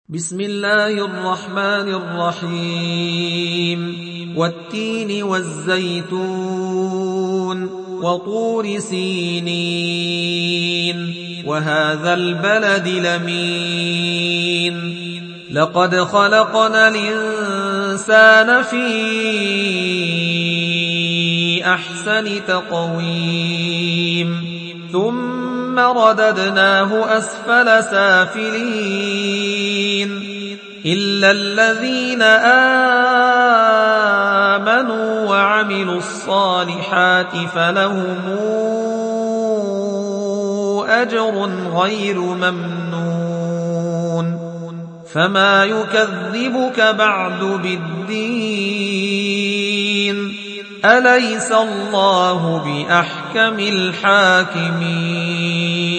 بسم الله الرحمن الرحيم والتين والزيتون وطور سينين وهذا البلد الأمين لقد خلقنا الإنسان في أحسن تقويم ثم رددناه أسفل سافلين إلا الذين آمنوا وعملوا الصالحات فلهم أجر غير ممنون فما يكذبك بعد بالدين أليس الله بأحكم الحاكمين